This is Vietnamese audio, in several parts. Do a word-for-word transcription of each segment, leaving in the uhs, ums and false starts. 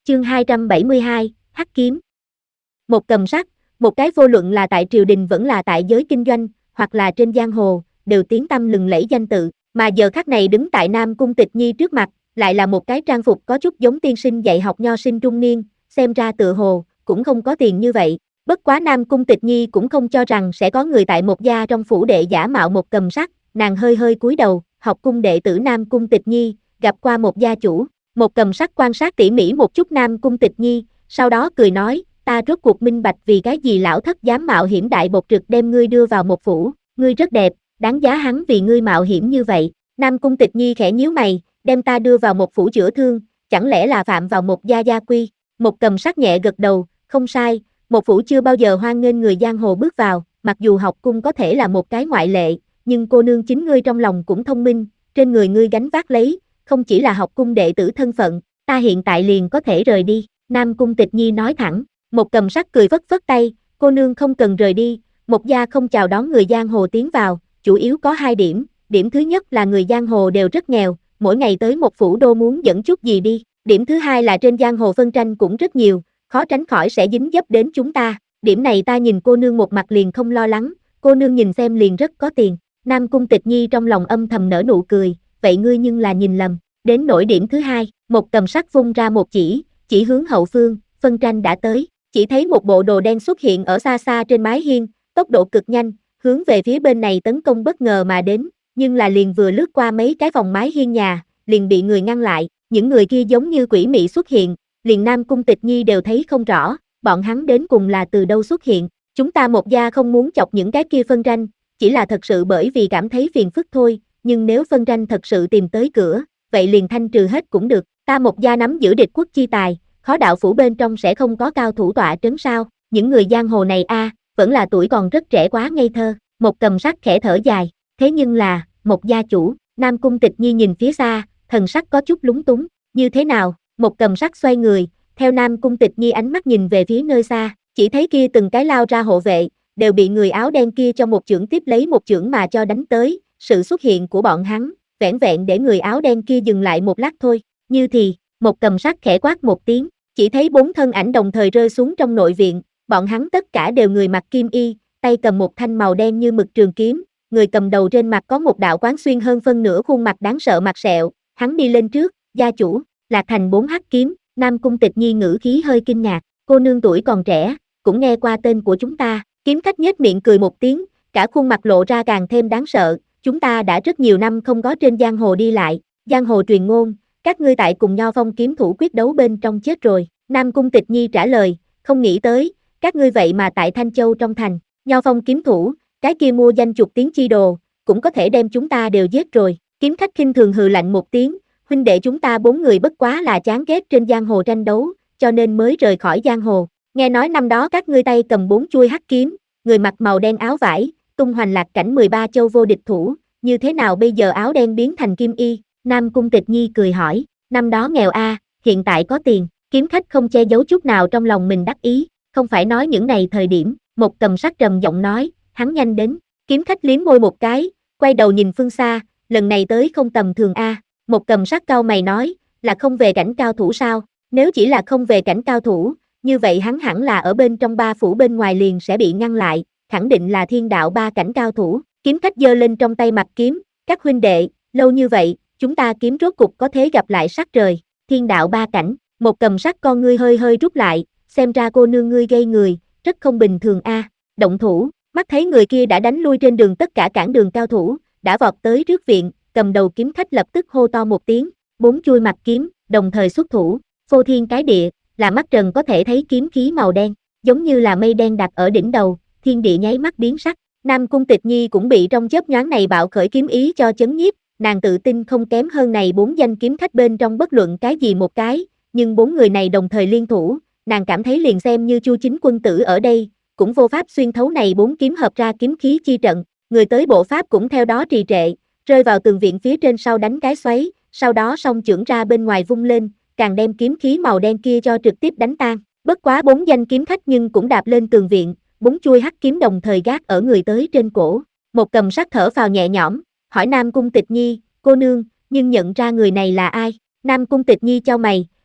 Chương hai trăm bảy mươi hai, Hắc kiếm. Một cầm sắt, một cái vô luận là tại triều đình vẫn là tại giới kinh doanh, hoặc là trên giang hồ, đều tiếng tăm lừng lẫy danh tự, mà giờ khắc này đứng tại Nam Cung Tịch Nhi trước mặt, lại là một cái trang phục có chút giống tiên sinh dạy học nho sinh trung niên, xem ra tựa hồ, cũng không có tiền như vậy. Bất quá Nam Cung Tịch Nhi cũng không cho rằng sẽ có người tại một gia trong phủ đệ giả mạo một cầm sắt, nàng hơi hơi cúi đầu, học cung đệ tử Nam Cung Tịch Nhi, gặp qua một gia chủ. Một cầm sắt quan sát tỉ mỉ một chút Nam Cung Tịch Nhi, sau đó cười nói, ta rốt cuộc minh bạch vì cái gì lão thất dám mạo hiểm đại bột trực đem ngươi đưa vào một phủ, ngươi rất đẹp, đáng giá hắn vì ngươi mạo hiểm như vậy. Nam Cung Tịch Nhi khẽ nhíu mày, đem ta đưa vào một phủ chữa thương, chẳng lẽ là phạm vào một gia gia quy. Một cầm sắt nhẹ gật đầu, không sai, một phủ chưa bao giờ hoan nghênh người giang hồ bước vào, mặc dù học cung có thể là một cái ngoại lệ, nhưng cô nương chính ngươi trong lòng cũng thông minh, trên người ngươi gánh vác lấy, không chỉ là học cung đệ tử thân phận, ta hiện tại liền có thể rời đi. Nam Cung Tịch Nhi nói thẳng. Một cầm sắt cười vất vất tay, cô nương không cần rời đi, một gia không chào đón người giang hồ tiến vào, chủ yếu có hai điểm, điểm thứ nhất là người giang hồ đều rất nghèo, mỗi ngày tới một phủ đô muốn dẫn chút gì đi, điểm thứ hai là trên giang hồ phân tranh cũng rất nhiều, khó tránh khỏi sẽ dính dấp đến chúng ta, điểm này ta nhìn cô nương một mặt liền không lo lắng, cô nương nhìn xem liền rất có tiền. Nam Cung Tịch Nhi trong lòng âm thầm nở nụ cười, vậy ngươi nhưng là nhìn lầm, đến nỗi điểm thứ hai, một cầm sắt vung ra một chỉ, chỉ hướng hậu phương, phân tranh đã tới. Chỉ thấy một bộ đồ đen xuất hiện ở xa xa trên mái hiên, tốc độ cực nhanh, hướng về phía bên này tấn công bất ngờ mà đến, nhưng là liền vừa lướt qua mấy cái vòng mái hiên nhà, liền bị người ngăn lại, những người kia giống như quỷ mị xuất hiện, liền Nam Cung Tịch Nhi đều thấy không rõ, bọn hắn đến cùng là từ đâu xuất hiện, chúng ta một gia không muốn chọc những cái kia phân tranh, chỉ là thật sự bởi vì cảm thấy phiền phức thôi, nhưng nếu phân tranh thật sự tìm tới cửa, vậy liền thanh trừ hết cũng được, ta một gia nắm giữ địch quốc chi tài. Khó đạo phủ bên trong sẽ không có cao thủ tọa trấn sao, những người giang hồ này a à, vẫn là tuổi còn rất trẻ quá ngây thơ. Một cầm sắt khẽ thở dài, thế nhưng là, một gia chủ. Nam Cung Tịch Nhi nhìn phía xa, thần sắc có chút lúng túng, như thế nào? Một cầm sắt xoay người, theo Nam Cung Tịch Nhi ánh mắt nhìn về phía nơi xa, chỉ thấy kia từng cái lao ra hộ vệ, đều bị người áo đen kia cho một chưởng tiếp lấy một chưởng mà cho đánh tới, sự xuất hiện của bọn hắn, vẻn vẹn để người áo đen kia dừng lại một lát thôi, như thì, một cầm sắt khẽ quát một tiếng. Chỉ thấy bốn thân ảnh đồng thời rơi xuống trong nội viện, bọn hắn tất cả đều người mặc kim y, tay cầm một thanh màu đen như mực trường kiếm, người cầm đầu trên mặt có một đạo quán xuyên hơn phân nửa khuôn mặt đáng sợ mặt sẹo, hắn đi lên trước, gia chủ, Lạc Thành bốn hắc kiếm. Nam Cung Tịch Nhi ngữ khí hơi kinh ngạc, cô nương tuổi còn trẻ, cũng nghe qua tên của chúng ta, kiếm khách nhếch miệng cười một tiếng, cả khuôn mặt lộ ra càng thêm đáng sợ, chúng ta đã rất nhiều năm không có trên giang hồ đi lại, giang hồ truyền ngôn, các ngươi tại cùng Nho Phong kiếm thủ quyết đấu bên trong chết rồi. Nam Cung Tịch Nhi trả lời, không nghĩ tới, các ngươi vậy mà tại Thanh Châu trong thành, Nho Phong kiếm thủ, cái kia mua danh chục tiếng chi đồ, cũng có thể đem chúng ta đều giết rồi. Kiếm khách khinh thường hừ lạnh một tiếng, huynh đệ chúng ta bốn người bất quá là chán ghét trên giang hồ tranh đấu, cho nên mới rời khỏi giang hồ. Nghe nói năm đó các ngươi tay cầm bốn chuôi hắc kiếm, người mặc màu đen áo vải, tung hoành lạc cảnh mười ba châu vô địch thủ, như thế nào bây giờ áo đen biến thành kim y? Nam Cung Tịch Nhi cười hỏi, năm đó nghèo a, hiện tại có tiền. Kiếm khách không che giấu chút nào trong lòng mình đắc ý, không phải nói những này thời điểm, một cầm sắt trầm giọng nói, hắn nhanh đến. Kiếm khách liếm môi một cái, quay đầu nhìn phương xa, lần này tới không tầm thường a. Một cầm sắt cau mày nói, là không về cảnh cao thủ sao? Nếu chỉ là không về cảnh cao thủ, như vậy hắn hẳn là ở bên trong ba phủ bên ngoài liền sẽ bị ngăn lại, khẳng định là thiên đạo ba cảnh cao thủ. Kiếm khách giơ lên trong tay mặt kiếm, các huynh đệ, lâu như vậy, chúng ta kiếm rốt cục có thế gặp lại sắc trời, thiên đạo ba cảnh. Một cầm sắt con ngươi hơi hơi rút lại, xem ra cô nương ngươi gây người, rất không bình thường a. Động thủ, mắt thấy người kia đã đánh lui trên đường tất cả cản đường cao thủ, đã vọt tới trước viện, cầm đầu kiếm khách lập tức hô to một tiếng, bốn chuôi mặt kiếm, đồng thời xuất thủ, phô thiên cái địa, là mắt trần có thể thấy kiếm khí màu đen, giống như là mây đen đặt ở đỉnh đầu, thiên địa nháy mắt biến sắc. Nam Cung Tịch Nhi cũng bị trong chớp nhoáng này bạo khởi kiếm ý cho chấn nhiếp, nàng tự tin không kém hơn này bốn danh kiếm khách bên trong bất luận cái gì một cái. Nhưng bốn người này đồng thời liên thủ, nàng cảm thấy liền xem như Chu Chính quân tử ở đây, cũng vô pháp xuyên thấu này bốn kiếm hợp ra kiếm khí chi trận, người tới bộ pháp cũng theo đó trì trệ, rơi vào tường viện phía trên sau đánh cái xoáy, sau đó song chưởng ra bên ngoài vung lên, càng đem kiếm khí màu đen kia cho trực tiếp đánh tan. Bất quá bốn danh kiếm khách nhưng cũng đạp lên tường viện, bốn chuôi hắc kiếm đồng thời gác ở người tới trên cổ. Một cầm sắt thở phào nhẹ nhõm, hỏi Nam Cung Tịch Nhi, cô nương, nhưng nhận ra người này là ai? Nam Cung Tịch Nhi chau mày,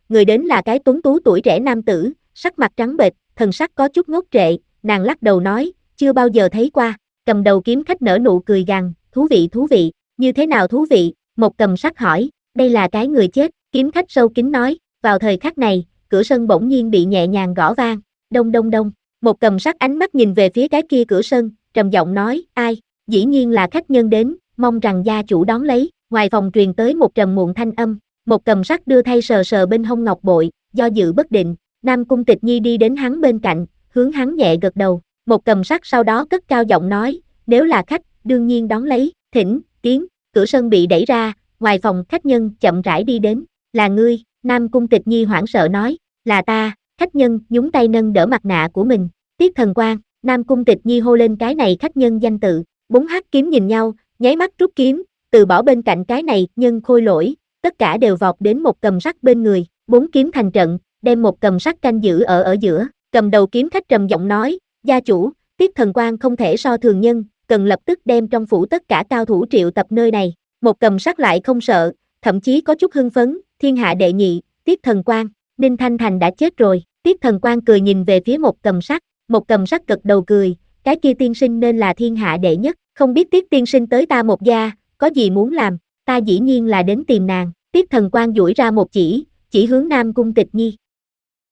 người đến là cái tuấn tú tuổi trẻ nam tử, sắc mặt trắng bệch, thần sắc có chút ngốc trệ, nàng lắc đầu nói, chưa bao giờ thấy qua. Cầm đầu kiếm khách nở nụ cười gằn, thú vị thú vị, như thế nào thú vị? Một cầm sắc hỏi, đây là cái người chết, kiếm khách sâu kín nói, vào thời khắc này, cửa sân bỗng nhiên bị nhẹ nhàng gõ vang, đông đông đông, một cầm sắc ánh mắt nhìn về phía cái kia cửa sân, trầm giọng nói, ai, dĩ nhiên là khách nhân đến, mong rằng gia chủ đón lấy, ngoài phòng truyền tới một trầm muộn thanh âm, một cầm sắc đưa thay sờ sờ bên hông ngọc bội, do dự bất định, Nam Cung Tịch Nhi đi đến hắn bên cạnh, hướng hắn nhẹ gật đầu, một cầm sắc sau đó cất cao giọng nói, nếu là khách, đương nhiên đón lấy, thỉnh, tiến, cửa sân bị đẩy ra, ngoài phòng khách nhân chậm rãi đi đến, là ngươi, Nam Cung Tịch Nhi hoảng sợ nói, là ta, khách nhân nhúng tay nâng đỡ mặt nạ của mình, Tiết Thần Quang, Nam Cung Tịch Nhi hô lên cái này khách nhân danh tự, bốn hắc kiếm nhìn nhau, nháy mắt rút kiếm, từ bỏ bên cạnh cái này nhân khôi lỗi, tất cả đều vọt đến một cầm sắc bên người, bốn kiếm thành trận, đem một cầm sắc canh giữ ở ở giữa, cầm đầu kiếm khách trầm giọng nói, gia chủ, Tiết Thần Quang không thể so thường nhân, cần lập tức đem trong phủ tất cả cao thủ triệu tập nơi này, một cầm sắc lại không sợ, thậm chí có chút hưng phấn, thiên hạ đệ nhị, Tiết Thần Quang, Ninh Thanh Thành đã chết rồi, Tiết Thần Quang cười nhìn về phía một cầm sắc, một cầm sắc gật đầu cười, cái kia tiên sinh nên là thiên hạ đệ nhất, không biết Tiết tiên sinh tới ta một gia, có gì muốn làm, ta dĩ nhiên là đến tìm nàng, Tiết Thần Quang duỗi ra một chỉ, chỉ hướng Nam Cung Tịch Nhi,